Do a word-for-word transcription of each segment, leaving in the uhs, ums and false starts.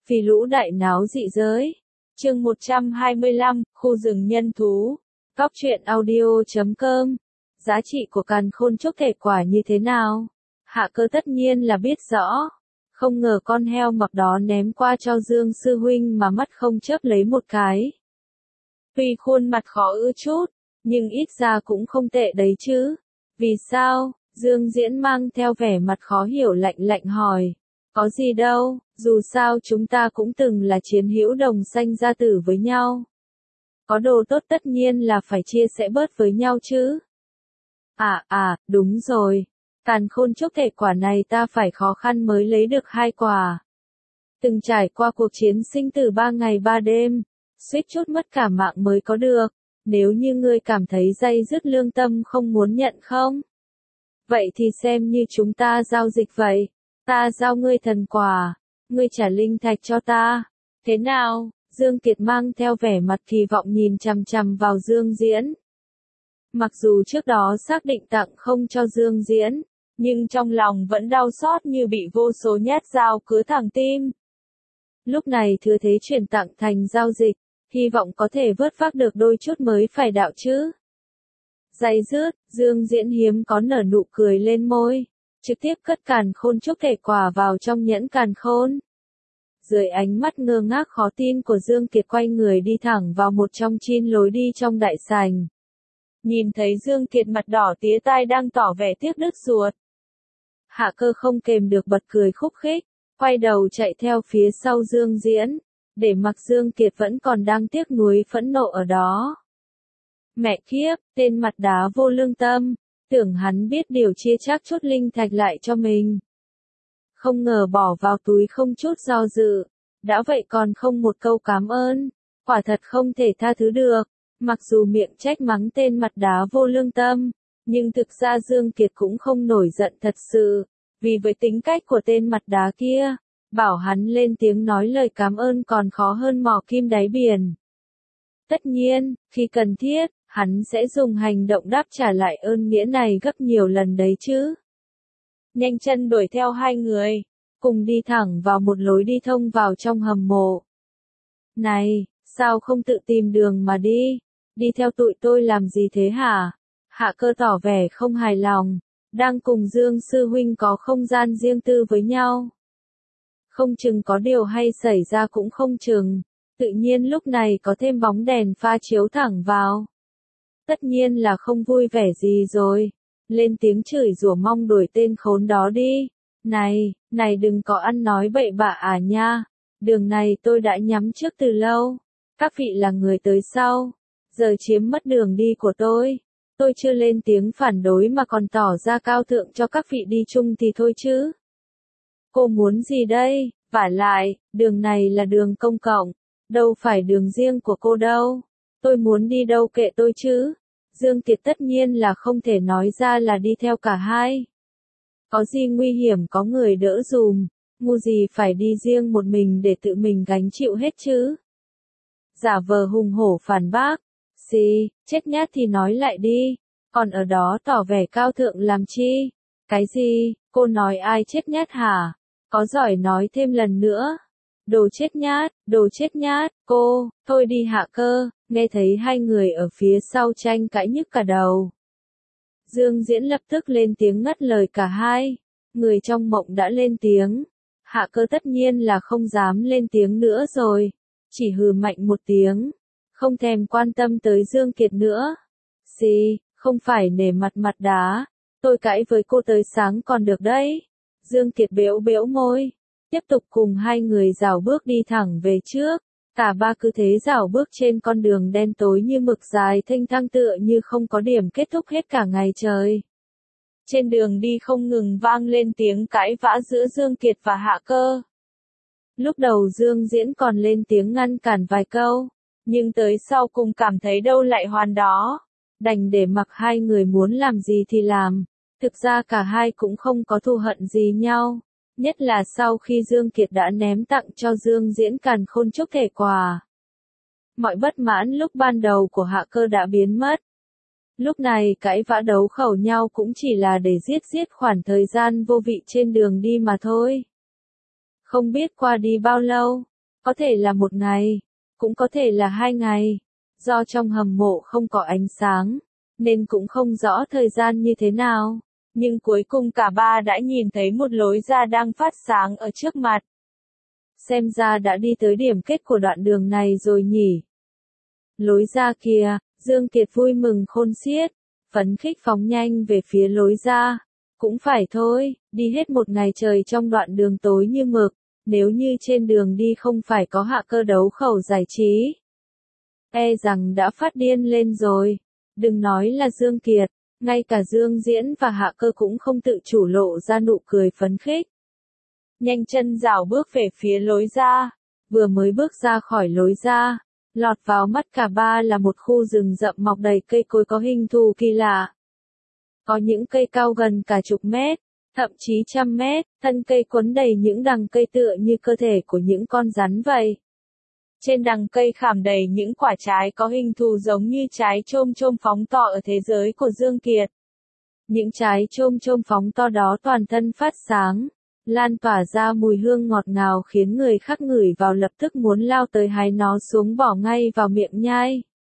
Vì lũ đại náo dị giới. Chương một trăm hai mươi lăm, khu rừng nhân thú. Góc truyện audio chấm com. Giá trị của càn khôn chúc thể quả như thế nào? Hạ Cơ tất nhiên là biết rõ. Không ngờ con heo mập đó ném qua cho Dương sư huynh mà mắt không chớp lấy một cái. Tuy khuôn mặt khó ưa chút, nhưng ít ra cũng không tệ đấy chứ. Vì sao? Dương Diễn mang theo vẻ mặt khó hiểu lạnh lạnh hỏi. Có gì đâu, dù sao chúng ta cũng từng là chiến hữu đồng sanh gia tử với nhau. Có đồ tốt tất nhiên là phải chia sẻ bớt với nhau chứ. À à, đúng rồi. Càn khôn chúc thể quả này ta phải khó khăn mới lấy được hai quả. Từng trải qua cuộc chiến sinh tử ba ngày ba đêm, suýt chút mất cả mạng mới có được. Nếu như ngươi cảm thấy day dứt lương tâm không muốn nhận không? Vậy thì xem như chúng ta giao dịch vậy. Ta giao ngươi thần quả, ngươi trả linh thạch cho ta. Thế nào? Dương Kiệt mang theo vẻ mặt kỳ vọng nhìn chằm chằm vào Dương Diễn. Mặc dù trước đó xác định tặng không cho Dương Diễn, nhưng trong lòng vẫn đau xót như bị vô số nhát dao cứa thẳng tim. Lúc này thừa thế chuyển tặng thành giao dịch, hy vọng có thể vớt vát được đôi chút mới phải đạo chứ. Day dứt, Dương Diễn hiếm có nở nụ cười lên môi, trực tiếp cất càn khôn chúc thể quả vào trong nhẫn càn khôn. Dưới ánh mắt ngơ ngác khó tin của Dương Kiệt quay người đi thẳng vào một trong chín lối đi trong đại sảnh. Nhìn thấy Dương Kiệt mặt đỏ tía tai đang tỏ vẻ tiếc đứt ruột. Hạ Cơ không kềm được bật cười khúc khích, quay đầu chạy theo phía sau Dương Diễn, để mặc Dương Kiệt vẫn còn đang tiếc nuối phẫn nộ ở đó. Mẹ kiếp, tên mặt đá vô lương tâm, tưởng hắn biết điều chia chắc chút linh thạch lại cho mình. Không ngờ bỏ vào túi không chút do dự, đã vậy còn không một câu cảm ơn, quả thật không thể tha thứ được. Mặc dù miệng trách mắng tên mặt đá vô lương tâm, nhưng thực ra Dương Kiệt cũng không nổi giận thật sự, vì với tính cách của tên mặt đá kia, bảo hắn lên tiếng nói lời cảm ơn còn khó hơn mò kim đáy biển. Tất nhiên, khi cần thiết, hắn sẽ dùng hành động đáp trả lại ơn nghĩa này gấp nhiều lần đấy chứ. Nhanh chân đuổi theo hai người, cùng đi thẳng vào một lối đi thông vào trong hầm mộ. Này, sao không tự tìm đường mà đi? Đi theo tụi tôi làm gì thế hả? Hạ Cơ tỏ vẻ không hài lòng, đang cùng Dương sư huynh có không gian riêng tư với nhau. Không chừng có điều hay xảy ra cũng không chừng, tự nhiên lúc này có thêm bóng đèn pha chiếu thẳng vào. Tất nhiên là không vui vẻ gì rồi, lên tiếng chửi rủa mong đuổi tên khốn đó đi. Này, này đừng có ăn nói bậy bạ à nha, đường này tôi đã nhắm trước từ lâu, các vị là người tới sau, giờ chiếm mất đường đi của tôi. Tôi chưa lên tiếng phản đối mà còn tỏ ra cao thượng cho các vị đi chung thì thôi chứ. Cô muốn gì đây? Vả lại, đường này là đường công cộng, đâu phải đường riêng của cô đâu. Tôi muốn đi đâu kệ tôi chứ. Dương Kiệt tất nhiên là không thể nói ra là đi theo cả hai. Có gì nguy hiểm có người đỡ dùm, ngu gì phải đi riêng một mình để tự mình gánh chịu hết chứ. Giả vờ hùng hổ phản bác. Xì, chết nhát thì nói lại đi, còn ở đó tỏ vẻ cao thượng làm chi? Cái gì, cô nói ai chết nhát hả? Có giỏi nói thêm lần nữa. Đồ chết nhát, đồ chết nhát, cô, thôi đi Hạ Cơ, nghe thấy hai người ở phía sau tranh cãi nhức cả đầu. Dương Diễn lập tức lên tiếng ngắt lời cả hai, người trong mộng đã lên tiếng. Hạ Cơ tất nhiên là không dám lên tiếng nữa rồi, chỉ hừ mạnh một tiếng. Không thèm quan tâm tới Dương Kiệt nữa. Xì, không phải nể mặt mặt đá, tôi cãi với cô tới sáng còn được đấy. Dương Kiệt bẽo bẽo môi, tiếp tục cùng hai người rảo bước đi thẳng về trước. Cả ba cứ thế rảo bước trên con đường đen tối như mực dài thênh thang tựa như không có điểm kết thúc hết cả ngày trời. Trên đường đi không ngừng vang lên tiếng cãi vã giữa Dương Kiệt và Hạ Cơ. Lúc đầu Dương Diễn còn lên tiếng ngăn cản vài câu, nhưng tới sau cùng cảm thấy đâu lại hoàn đó, đành để mặc hai người muốn làm gì thì làm. Thực ra cả hai cũng không có thù hận gì nhau, nhất là sau khi Dương Kiệt đã ném tặng cho Dương Diễn càn khôn chúc thể quả. Mọi bất mãn lúc ban đầu của Hạ Cơ đã biến mất. Lúc này cãi vã đấu khẩu nhau cũng chỉ là để giết giết khoảng thời gian vô vị trên đường đi mà thôi. Không biết qua đi bao lâu, Có thể là một ngày, cũng có thể là hai ngày. Do trong hầm mộ không có ánh sáng, nên cũng không rõ thời gian như thế nào. Nhưng cuối cùng cả ba đã nhìn thấy một lối ra đang phát sáng ở trước mặt. Xem ra đã đi tới điểm kết của đoạn đường này rồi nhỉ. Lối ra kìa, Dương Kiệt vui mừng khôn xiết, phấn khích phóng nhanh về phía lối ra. Cũng phải thôi, đi hết một ngày trời trong đoạn đường tối như mực, nếu như trên đường đi không phải có Hạ Cơ đấu khẩu giải trí, e rằng đã phát điên lên rồi. Đừng nói là Dương Kiệt, ngay cả Dương Diễn và Hạ Cơ cũng không tự chủ lộ ra nụ cười phấn khích. Nhanh chân rảo bước về phía lối ra, vừa mới bước ra khỏi lối ra, lọt vào mắt cả ba là một khu rừng rậm mọc đầy cây cối có hình thù kỳ lạ. Có những cây cao gần cả chục mét, thậm chí trăm mét, thân cây quấn đầy những đằng cây tựa như cơ thể của những con rắn vậy. Trên đằng cây khảm đầy những quả trái có hình thù giống như trái chôm chôm phóng to ở thế giới của Dương Kiệt. Những trái chôm chôm phóng to đó toàn thân phát sáng, lan tỏa ra mùi hương ngọt ngào khiến người khác ngửi vào lập tức muốn lao tới hái nó xuống bỏ ngay vào miệng nhai.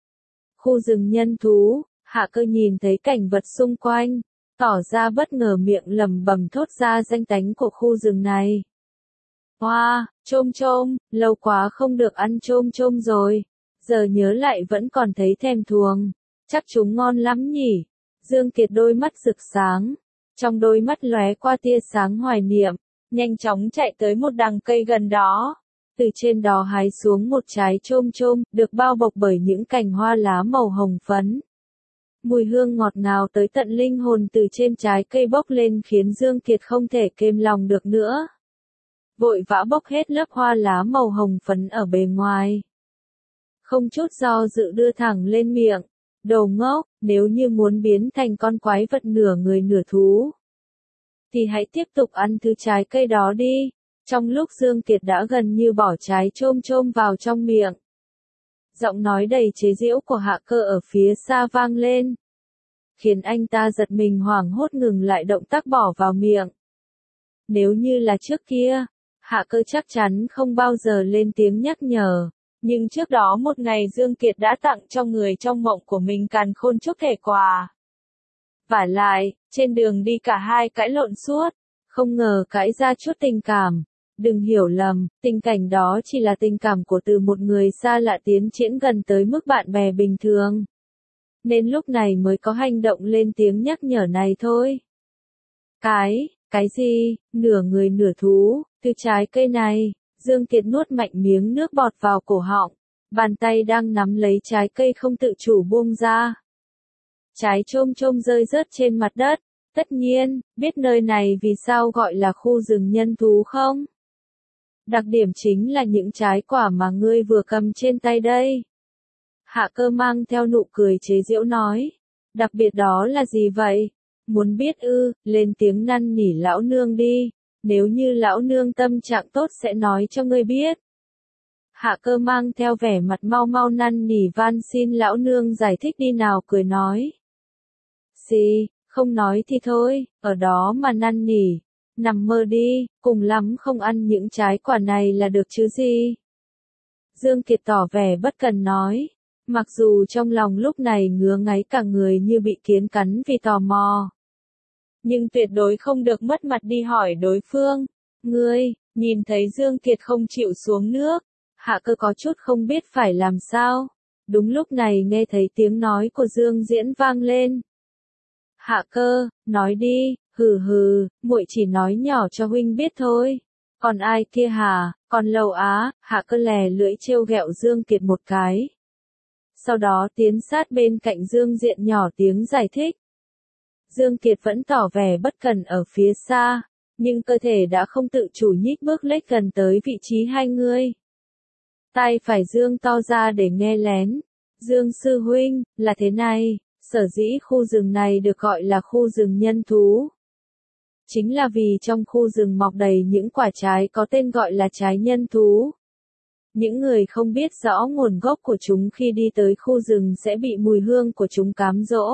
Khu rừng nhân thú, Hạ Cơ nhìn thấy cảnh vật xung quanh, tỏ ra bất ngờ miệng lẩm bẩm thốt ra danh tánh của khu rừng này. Hoa, wow, chôm chôm, lâu quá không được ăn chôm chôm rồi, giờ nhớ lại vẫn còn thấy thèm thuồng, chắc chúng ngon lắm nhỉ. Dương Kiệt đôi mắt rực sáng, trong đôi mắt lóe qua tia sáng hoài niệm, nhanh chóng chạy tới một đằng cây gần đó, từ trên đó hái xuống một trái chôm chôm, được bao bọc bởi những cành hoa lá màu hồng phấn. Mùi hương ngọt ngào tới tận linh hồn từ trên trái cây bốc lên khiến Dương Kiệt không thể kềm lòng được nữa. Vội vã bốc hết lớp hoa lá màu hồng phấn ở bề ngoài. Không chút do dự đưa thẳng lên miệng. Đồ ngốc, nếu như muốn biến thành con quái vật nửa người nửa thú, thì hãy tiếp tục ăn thứ trái cây đó đi. Trong lúc Dương Kiệt đã gần như bỏ trái chôm chôm vào trong miệng, giọng nói đầy chế giễu của Hạ Cơ ở phía xa vang lên, khiến anh ta giật mình hoảng hốt ngừng lại động tác bỏ vào miệng. Nếu như là trước kia, Hạ Cơ chắc chắn không bao giờ lên tiếng nhắc nhở, nhưng trước đó một ngày Dương Kiệt đã tặng cho người trong mộng của mình càn khôn chúc thể quà. Vả lại, trên đường đi cả hai cãi lộn suốt, không ngờ cãi ra chút tình cảm. Đừng hiểu lầm, tình cảnh đó chỉ là tình cảm của từ một người xa lạ tiến triển gần tới mức bạn bè bình thường. Nên lúc này mới có hành động lên tiếng nhắc nhở này thôi. Cái, cái gì, nửa người nửa thú, từ trái cây này, Dương Kiệt nuốt mạnh miếng nước bọt vào cổ họng, bàn tay đang nắm lấy trái cây không tự chủ buông ra. Trái chôm chôm rơi rớt trên mặt đất, tất nhiên, biết nơi này vì sao gọi là khu rừng nhân thú không? Đặc điểm chính là những trái quả mà ngươi vừa cầm trên tay đây. Hạ Cơ mang theo nụ cười chế giễu nói. Đặc biệt đó là gì vậy? Muốn biết ư, lên tiếng năn nỉ lão nương đi. Nếu như lão nương tâm trạng tốt sẽ nói cho ngươi biết. Hạ Cơ mang theo vẻ mặt mau mau năn nỉ van xin lão nương giải thích đi nào cười nói. Gì, không nói thì thôi, ở đó mà năn nỉ. Nằm mơ đi, cùng lắm không ăn những trái quả này là được chứ gì. Dương Kiệt tỏ vẻ bất cần nói, mặc dù trong lòng lúc này ngứa ngáy cả người như bị kiến cắn vì tò mò. Nhưng tuyệt đối không được mất mặt đi hỏi đối phương. Ngươi, nhìn thấy Dương Kiệt không chịu xuống nước, Hạ Cơ có chút không biết phải làm sao. Đúng lúc này nghe thấy tiếng nói của Dương Diễn vang lên. Hạ Cơ, nói đi. Hừ hừ, muội chỉ nói nhỏ cho huynh biết thôi. Còn ai kia hả, còn Lầu Á, Hạ Cơ lè lưỡi trêu ghẹo Dương Kiệt một cái. Sau đó tiến sát bên cạnh Dương Diện nhỏ tiếng giải thích. Dương Kiệt vẫn tỏ vẻ bất cần ở phía xa, nhưng cơ thể đã không tự chủ nhích bước lếch gần tới vị trí hai người. Tai phải Dương to ra để nghe lén. Dương sư huynh, là thế này, sở dĩ khu rừng này được gọi là khu rừng nhân thú. Chính là vì trong khu rừng mọc đầy những quả trái có tên gọi là trái nhân thú. Những người không biết rõ nguồn gốc của chúng khi đi tới khu rừng sẽ bị mùi hương của chúng cám dỗ.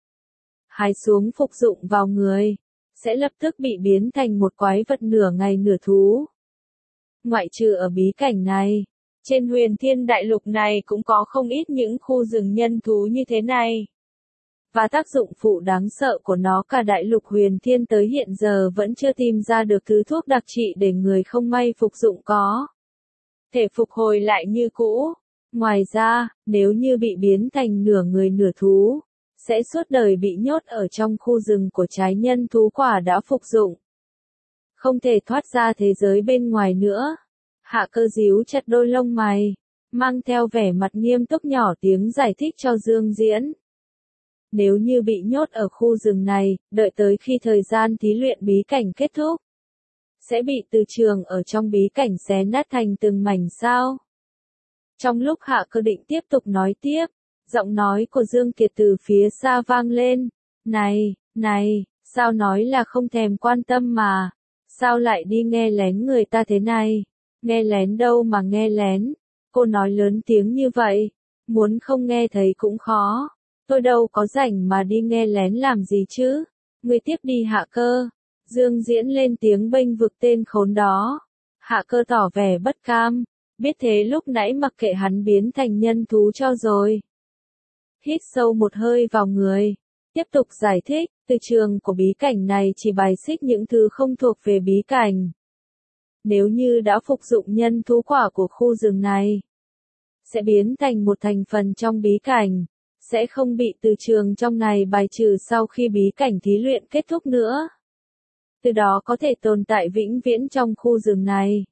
Hái xuống phục dụng vào người, sẽ lập tức bị biến thành một quái vật nửa ngày nửa thú. Ngoại trừ ở bí cảnh này, trên huyền thiên đại lục này cũng có không ít những khu rừng nhân thú như thế này. Và tác dụng phụ đáng sợ của nó cả đại lục huyền thiên tới hiện giờ vẫn chưa tìm ra được thứ thuốc đặc trị để người không may phục dụng có thể phục hồi lại như cũ. Ngoài ra, nếu như bị biến thành nửa người nửa thú, sẽ suốt đời bị nhốt ở trong khu rừng của trái nhân thú quả đã phục dụng. Không thể thoát ra thế giới bên ngoài nữa. Hạ Cơ díu chặt đôi lông mày, mang theo vẻ mặt nghiêm túc nhỏ tiếng giải thích cho Dương Diễn. Nếu như bị nhốt ở khu rừng này, đợi tới khi thời gian thí luyện bí cảnh kết thúc, sẽ bị từ trường ở trong bí cảnh xé nát thành từng mảnh sao. Trong lúc Hạ Cơ định tiếp tục nói tiếp, giọng nói của Dương Kiệt từ phía xa vang lên. Này, này, sao nói là không thèm quan tâm mà, sao lại đi nghe lén người ta thế này? Nghe lén đâu mà nghe lén, cô nói lớn tiếng như vậy, muốn không nghe thấy cũng khó. Tôi đâu có rảnh mà đi nghe lén làm gì chứ, ngươi tiếp đi Hạ Cơ. Dương Diễn lên tiếng bênh vực tên khốn đó. Hạ Cơ tỏ vẻ bất cam, biết thế lúc nãy mặc kệ hắn biến thành nhân thú cho rồi. Hít sâu một hơi vào người, tiếp tục giải thích, từ trường của bí cảnh này chỉ bài xích những thứ không thuộc về bí cảnh. Nếu như đã phục dụng nhân thú quả của khu rừng này, sẽ biến thành một thành phần trong bí cảnh, sẽ không bị từ trường trong này bài trừ sau khi bí cảnh thí luyện kết thúc nữa. Từ đó có thể tồn tại vĩnh viễn trong khu rừng này.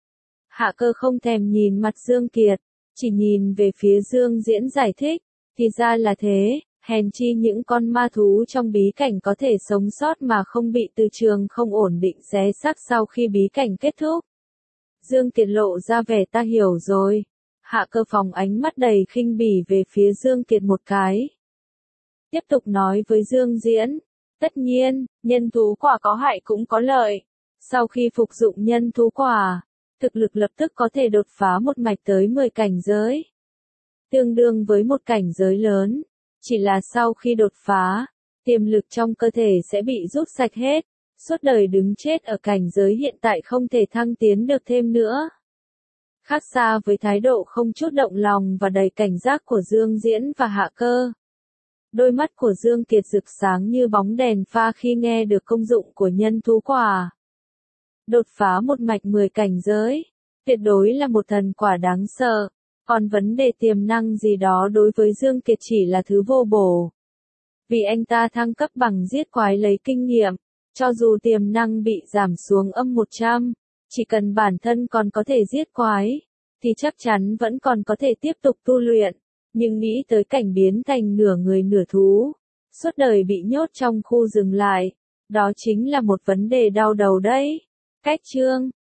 Hạ Cơ không thèm nhìn mặt Dương Kiệt, chỉ nhìn về phía Dương Diễn giải thích, thì ra là thế, hèn chi những con ma thú trong bí cảnh có thể sống sót mà không bị từ trường không ổn định xé xác sau khi bí cảnh kết thúc. Dương Kiệt lộ ra vẻ ta hiểu rồi. Hạ Cơ phóng ánh mắt đầy khinh bỉ về phía Dương Kiệt một cái. Tiếp tục nói với Dương Diễn, tất nhiên, nhân thú quả có hại cũng có lợi. Sau khi phục dụng nhân thú quả, thực lực lập tức có thể đột phá một mạch tới mười cảnh giới. Tương đương với một cảnh giới lớn. Chỉ là sau khi đột phá, tiềm lực trong cơ thể sẽ bị rút sạch hết, suốt đời đứng chết ở cảnh giới hiện tại không thể thăng tiến được thêm nữa. Khác xa với thái độ không chút động lòng và đầy cảnh giác của Dương Diễn và Hạ Cơ. Đôi mắt của Dương Kiệt rực sáng như bóng đèn pha khi nghe được công dụng của nhân thú quả. Đột phá một mạch mười cảnh giới, tuyệt đối là một thần quả đáng sợ. Còn vấn đề tiềm năng gì đó đối với Dương Kiệt chỉ là thứ vô bổ. Vì anh ta thăng cấp bằng giết quái lấy kinh nghiệm, cho dù tiềm năng bị giảm xuống âm một trăm, chỉ cần bản thân còn có thể giết quái, thì chắc chắn vẫn còn có thể tiếp tục tu luyện. Nhưng nghĩ tới cảnh biến thành nửa người nửa thú, suốt đời bị nhốt trong khu rừng lại, đó chính là một vấn đề đau đầu đấy. Cách chương